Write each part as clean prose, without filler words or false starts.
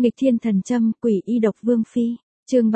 Nghịch thiên thần châm, quỷ y độc vương phi. Chương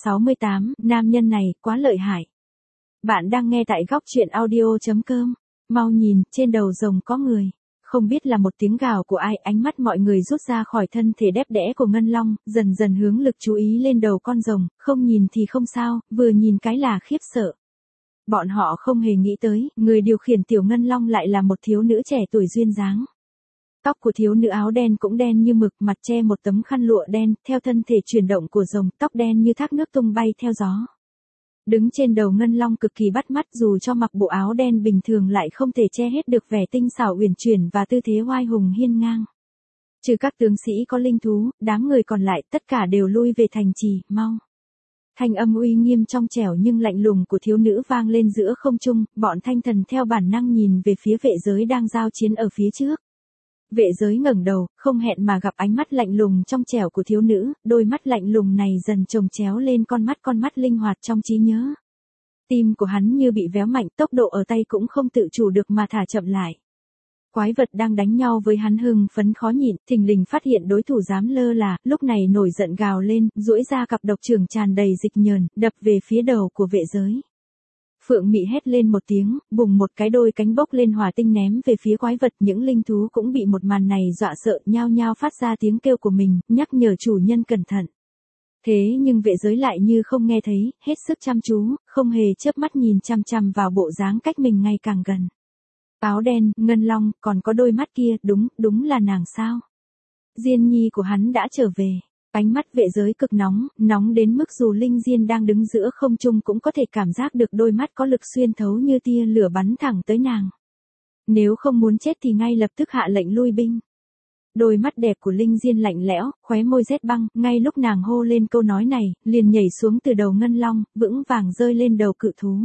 368, nam nhân này quá lợi hại. Bạn đang nghe tại góc truyện audio.com. Mau nhìn, trên đầu rồng có người. Không biết là một tiếng gào của ai, ánh mắt mọi người rút ra khỏi thân thể đẹp đẽ của Ngân Long, dần dần hướng lực chú ý lên đầu con rồng, không nhìn thì không sao, vừa nhìn cái là khiếp sợ. Bọn họ không hề nghĩ tới, người điều khiển tiểu Ngân Long lại là một thiếu nữ trẻ tuổi duyên dáng. Tóc của thiếu nữ áo đen cũng đen như mực, mặt che một tấm khăn lụa đen, theo thân thể chuyển động của rồng, tóc đen như thác nước tung bay theo gió. Đứng trên đầu Ngân Long cực kỳ bắt mắt, dù cho mặc bộ áo đen bình thường lại không thể che hết được vẻ tinh xảo uyển chuyển và tư thế oai hùng hiên ngang. Trừ các tướng sĩ có linh thú, đám người còn lại tất cả đều lui về thành trì, mau. Thanh âm uy nghiêm trong trẻo nhưng lạnh lùng của thiếu nữ vang lên giữa không trung, bọn thanh thần theo bản năng nhìn về phía vệ giới đang giao chiến ở phía trước. Vệ giới ngẩng đầu, không hẹn mà gặp ánh mắt lạnh lùng trong trẻo của thiếu nữ, đôi mắt lạnh lùng này dần chồng chéo lên con mắt linh hoạt trong trí nhớ. Tim của hắn như bị véo mạnh, tốc độ ở tay cũng không tự chủ được mà thả chậm lại. Quái vật đang đánh nhau với hắn hưng phấn khó nhịn, thình lình phát hiện đối thủ dám lơ là, lúc này nổi giận gào lên, duỗi ra cặp độc trưởng tràn đầy dịch nhờn, đập về phía đầu của vệ giới. Phượng Mị hét lên một tiếng, bùng một cái đôi cánh bốc lên hỏa tinh ném về phía quái vật, những linh thú cũng bị một màn này dọa sợ, nhao nhao phát ra tiếng kêu của mình, nhắc nhở chủ nhân cẩn thận. Thế nhưng vệ giới lại như không nghe thấy, hết sức chăm chú, không hề chớp mắt nhìn chằm chằm vào bộ dáng cách mình ngày càng gần. Áo đen, Ngân Long, còn có đôi mắt kia, đúng là nàng sao? Diên nhi của hắn đã trở về. Ánh mắt vệ giới cực nóng đến mức dù Linh Diên đang đứng giữa không trung cũng có thể cảm giác được đôi mắt có lực xuyên thấu như tia lửa bắn thẳng tới nàng. Nếu không muốn chết thì ngay lập tức hạ lệnh lui binh. Đôi mắt đẹp của Linh Diên lạnh lẽo, khóe môi rét băng, ngay lúc nàng hô lên câu nói này, liền nhảy xuống từ đầu Ngân Long, vững vàng rơi lên đầu cự thú.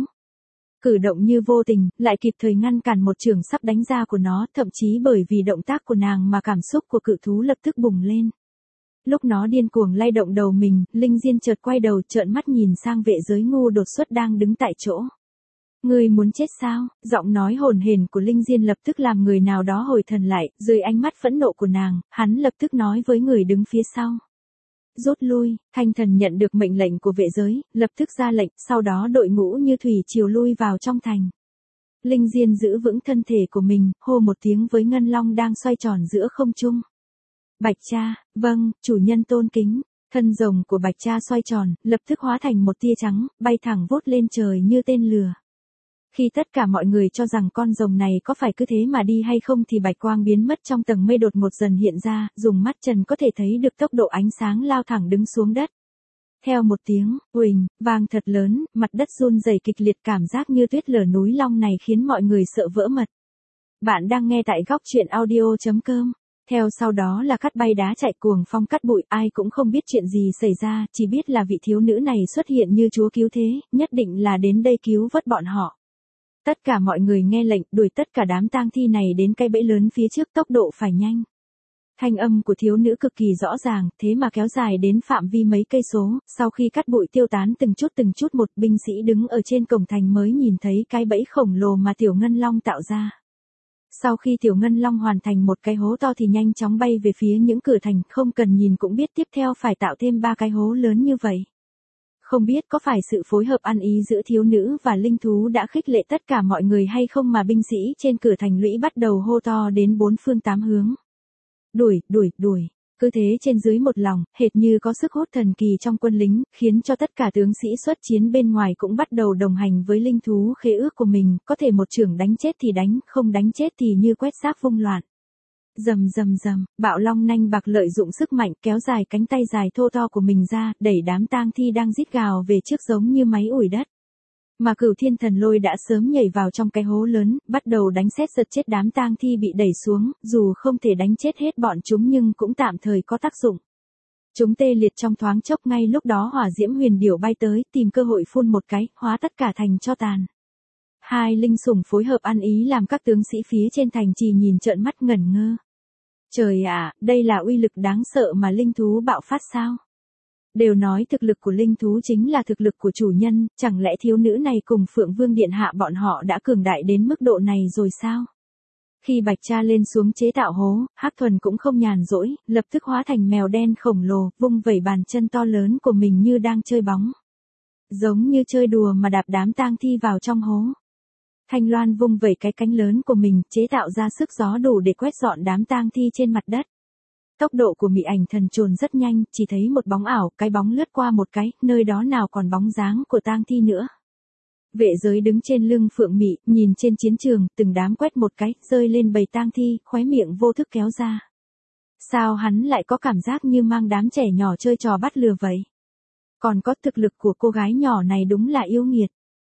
Cử động như vô tình, lại kịp thời ngăn cản một chưởng sắp đánh ra của nó, thậm chí bởi vì động tác của nàng mà cảm xúc của cự thú lập tức bùng lên. Lúc nó điên cuồng lay động đầu mình, Linh Diên chợt quay đầu trợn mắt nhìn sang vệ giới ngu đột xuất đang đứng tại chỗ. Ngươi muốn chết sao? Giọng nói hồn hển của Linh Diên lập tức làm người nào đó hồi thần lại, dưới ánh mắt phẫn nộ của nàng, hắn lập tức nói với người đứng phía sau. Rút lui, thanh thần nhận được mệnh lệnh của vệ giới, lập tức ra lệnh, sau đó đội ngũ như thủy triều lui vào trong thành. Linh Diên giữ vững thân thể của mình, hô một tiếng với Ngân Long đang xoay tròn giữa không trung. Bạch Cha, vâng, chủ nhân tôn kính. Thân rồng của Bạch Cha xoay tròn, lập tức hóa thành một tia trắng, bay thẳng vút lên trời như tên lửa. Khi tất cả mọi người cho rằng con rồng này có phải cứ thế mà đi hay không thì bạch quang biến mất trong tầng mây đột ngột dần hiện ra, dùng mắt trần có thể thấy được tốc độ ánh sáng lao thẳng đứng xuống đất. Theo một tiếng, huỳnh, vang thật lớn, mặt đất run rẩy kịch liệt, cảm giác như tuyết lở núi long này khiến mọi người sợ vỡ mật. Bạn đang nghe tại góc truyện audio.com. Theo sau đó là cát bay đá chạy cuồng phong cắt bụi, ai cũng không biết chuyện gì xảy ra, chỉ biết là vị thiếu nữ này xuất hiện như chúa cứu thế, nhất định là đến đây cứu vớt bọn họ. Tất cả mọi người nghe lệnh, đuổi tất cả đám tang thi này đến cái bẫy lớn phía trước, tốc độ phải nhanh. Thanh âm của thiếu nữ cực kỳ rõ ràng, thế mà kéo dài đến phạm vi mấy cây số, sau khi cát bụi tiêu tán từng chút một, binh sĩ đứng ở trên cổng thành mới nhìn thấy cái bẫy khổng lồ mà tiểu Ngân Long tạo ra. Sau khi tiểu Ngân Long hoàn thành một cái hố to thì nhanh chóng bay về phía những cửa thành, không cần nhìn cũng biết tiếp theo phải tạo thêm 3 cái hố lớn như vậy. Không biết có phải sự phối hợp ăn ý giữa thiếu nữ và linh thú đã khích lệ tất cả mọi người hay không mà binh sĩ trên cửa thành lũy bắt đầu hô to đến 4 phương 8 hướng. Đuổi. Cứ thế trên dưới một lòng, hệt như có sức hút thần kỳ trong quân lính, khiến cho tất cả tướng sĩ xuất chiến bên ngoài cũng bắt đầu đồng hành với linh thú khế ước của mình, có thể một chưởng đánh chết thì đánh, không đánh chết thì như quét xác vung loạn. Rầm, Bạo Long nanh bạc lợi dụng sức mạnh kéo dài cánh tay dài thô to của mình ra, đẩy đám tang thi đang rít gào về trước giống như máy ủi đất. Mà Cửu Thiên Thần Lôi đã sớm nhảy vào trong cái hố lớn, bắt đầu đánh sét giật chết đám tang thi bị đẩy xuống, dù không thể đánh chết hết bọn chúng nhưng cũng tạm thời có tác dụng. Chúng tê liệt trong thoáng chốc, ngay lúc đó hỏa diễm huyền điểu bay tới, tìm cơ hội phun một cái, hóa tất cả thành tro tàn. Hai linh sủng phối hợp ăn ý làm các tướng sĩ phía trên thành trì nhìn trợn mắt ngẩn ngơ. Trời ạ, đây là uy lực đáng sợ mà linh thú bạo phát sao? Đều nói thực lực của linh thú chính là thực lực của chủ nhân, chẳng lẽ thiếu nữ này cùng Phượng Vương Điện Hạ bọn họ đã cường đại đến mức độ này rồi sao? Khi Bạch Cha lên xuống chế tạo hố, Hắc Thuần cũng không nhàn rỗi, lập tức hóa thành mèo đen khổng lồ, vung vẩy bàn chân to lớn của mình như đang chơi bóng. Giống như chơi đùa mà đạp đám tang thi vào trong hố. Thanh Loan vung vẩy cái cánh lớn của mình, chế tạo ra sức gió đủ để quét dọn đám tang thi trên mặt đất. Tốc độ của Mị Ảnh Thần Trồn rất nhanh, chỉ thấy một bóng ảo, cái bóng lướt qua một cái, nơi đó nào còn bóng dáng của tang thi nữa. Vệ giới đứng trên lưng Phượng Mị, nhìn trên chiến trường, từng đám quét một cái, rơi lên bầy tang thi, khóe miệng vô thức kéo ra. Sao hắn lại có cảm giác như mang đám trẻ nhỏ chơi trò bắt lừa vậy? Còn có thực lực của cô gái nhỏ này đúng là yêu nghiệt.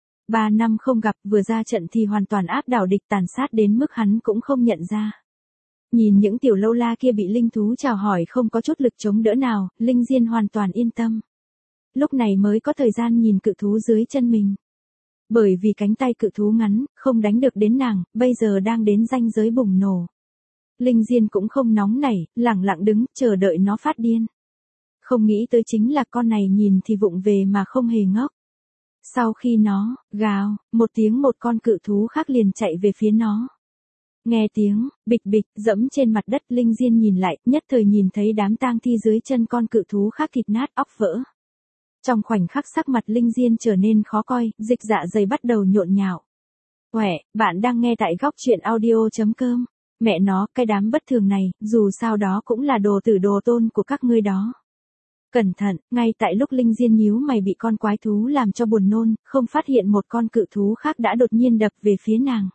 3 năm không gặp, vừa ra trận thì hoàn toàn áp đảo địch, tàn sát đến mức hắn cũng không nhận ra. Nhìn những tiểu lâu la kia bị linh thú chào hỏi không có chút lực chống đỡ nào, Linh Diên hoàn toàn yên tâm. Lúc này mới có thời gian nhìn cự thú dưới chân mình. Bởi vì cánh tay cự thú ngắn, không đánh được đến nàng, bây giờ đang đến ranh giới bùng nổ. Linh Diên cũng không nóng nảy, lẳng lặng đứng, chờ đợi nó phát điên. Không nghĩ tới chính là con này nhìn thì vụng về mà không hề ngốc. Sau khi nó, gào, một tiếng, một con cự thú khác liền chạy về phía nó. Nghe tiếng, bịch bịch, dẫm trên mặt đất, Linh Diên nhìn lại, nhất thời nhìn thấy đám tang thi dưới chân con cự thú khác thịt nát óc vỡ. Trong khoảnh khắc sắc mặt Linh Diên trở nên khó coi, dịch dạ dày bắt đầu nhộn nhạo. Uể, bạn đang nghe tại góc truyện audio.com. Mẹ nó, cái đám bất thường này, dù sao đó cũng là đồ tử đồ tôn của các ngươi đó. Cẩn thận, ngay tại lúc Linh Diên nhíu mày bị con quái thú làm cho buồn nôn, không phát hiện một con cự thú khác đã đột nhiên đập về phía nàng.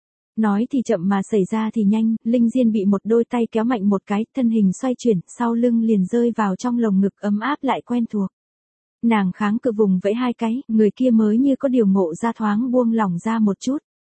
Nói thì chậm mà xảy ra thì nhanh, Linh Diên bị một đôi tay kéo mạnh một cái, thân hình xoay chuyển, sau lưng liền rơi vào trong lồng ngực ấm áp lại quen thuộc. Nàng kháng cự vùng vẫy hai cái, người kia mới như có điều ngộ ra thoáng buông lỏng ra một chút.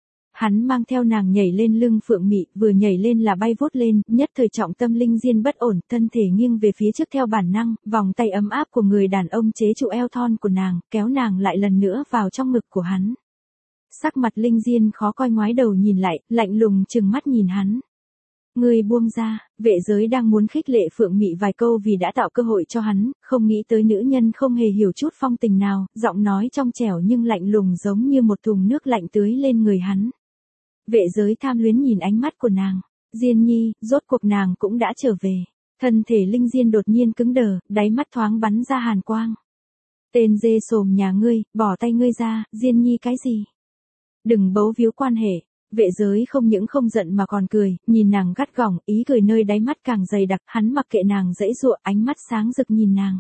Hắn mang theo nàng nhảy lên lưng Phượng Mị, vừa nhảy lên là bay vút lên, nhất thời trọng tâm Linh Diên bất ổn, thân thể nghiêng về phía trước theo bản năng, vòng tay ấm áp của người đàn ông chế trụ eo thon của nàng, kéo nàng lại lần nữa vào trong ngực của hắn. Sắc mặt Linh Diên khó coi, ngoái đầu nhìn lại, lạnh lùng trừng mắt nhìn hắn. Người buông ra, vệ giới đang muốn khích lệ Phượng Mị vài câu vì đã tạo cơ hội cho hắn, không nghĩ tới nữ nhân không hề hiểu chút phong tình nào, giọng nói trong trẻo nhưng lạnh lùng giống như một thùng nước lạnh tưới lên người hắn. Vệ giới tham luyến nhìn ánh mắt của nàng. Diên nhi, rốt cuộc nàng cũng đã trở về. Thân thể Linh Diên đột nhiên cứng đờ, đáy mắt thoáng bắn ra hàn quang. Tên dê sồm nhà ngươi, bỏ tay ngươi ra, Diên nhi cái gì? Đừng bấu víu quan hệ. Vệ giới không những không giận mà còn cười, nhìn nàng gắt gỏng, ý cười nơi đáy mắt càng dày đặc, hắn mặc kệ nàng dãy dụa, ánh mắt sáng rực nhìn nàng.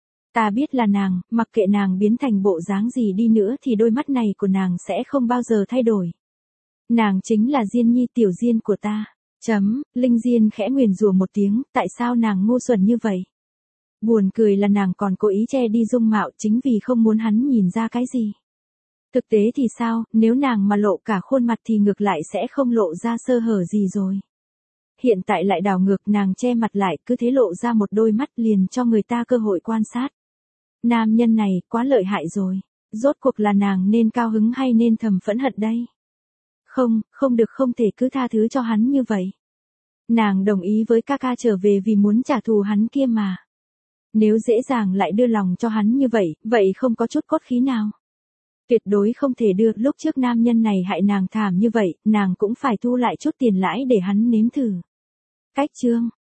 Ta biết là nàng, mặc kệ nàng biến thành bộ dáng gì đi nữa thì đôi mắt này của nàng sẽ không bao giờ thay đổi. Nàng chính là Diên nhi, tiểu Diên của ta. Linh Diên khẽ nguyền rủa một tiếng, tại sao nàng ngu xuẩn như vậy? Buồn cười là nàng còn cố ý che đi dung mạo chính vì không muốn hắn nhìn ra cái gì. Thực tế thì sao, nếu nàng mà lộ cả khuôn mặt thì ngược lại sẽ không lộ ra sơ hở gì rồi. Hiện tại lại đảo ngược, nàng che mặt lại, cứ thế lộ ra một đôi mắt liền cho người ta cơ hội quan sát. Nam nhân này, quá lợi hại rồi. Rốt cuộc là nàng nên cao hứng hay nên thầm phẫn hận đây? Không được, không thể cứ tha thứ cho hắn như vậy. Nàng đồng ý với ca ca trở về vì muốn trả thù hắn kia mà. Nếu dễ dàng lại đưa lòng cho hắn như vậy không có chút cốt khí nào. Tuyệt đối không thể đưa, lúc trước nam nhân này hại nàng thảm như vậy, nàng cũng phải thu lại chút tiền lãi để hắn nếm thử. Cách chương,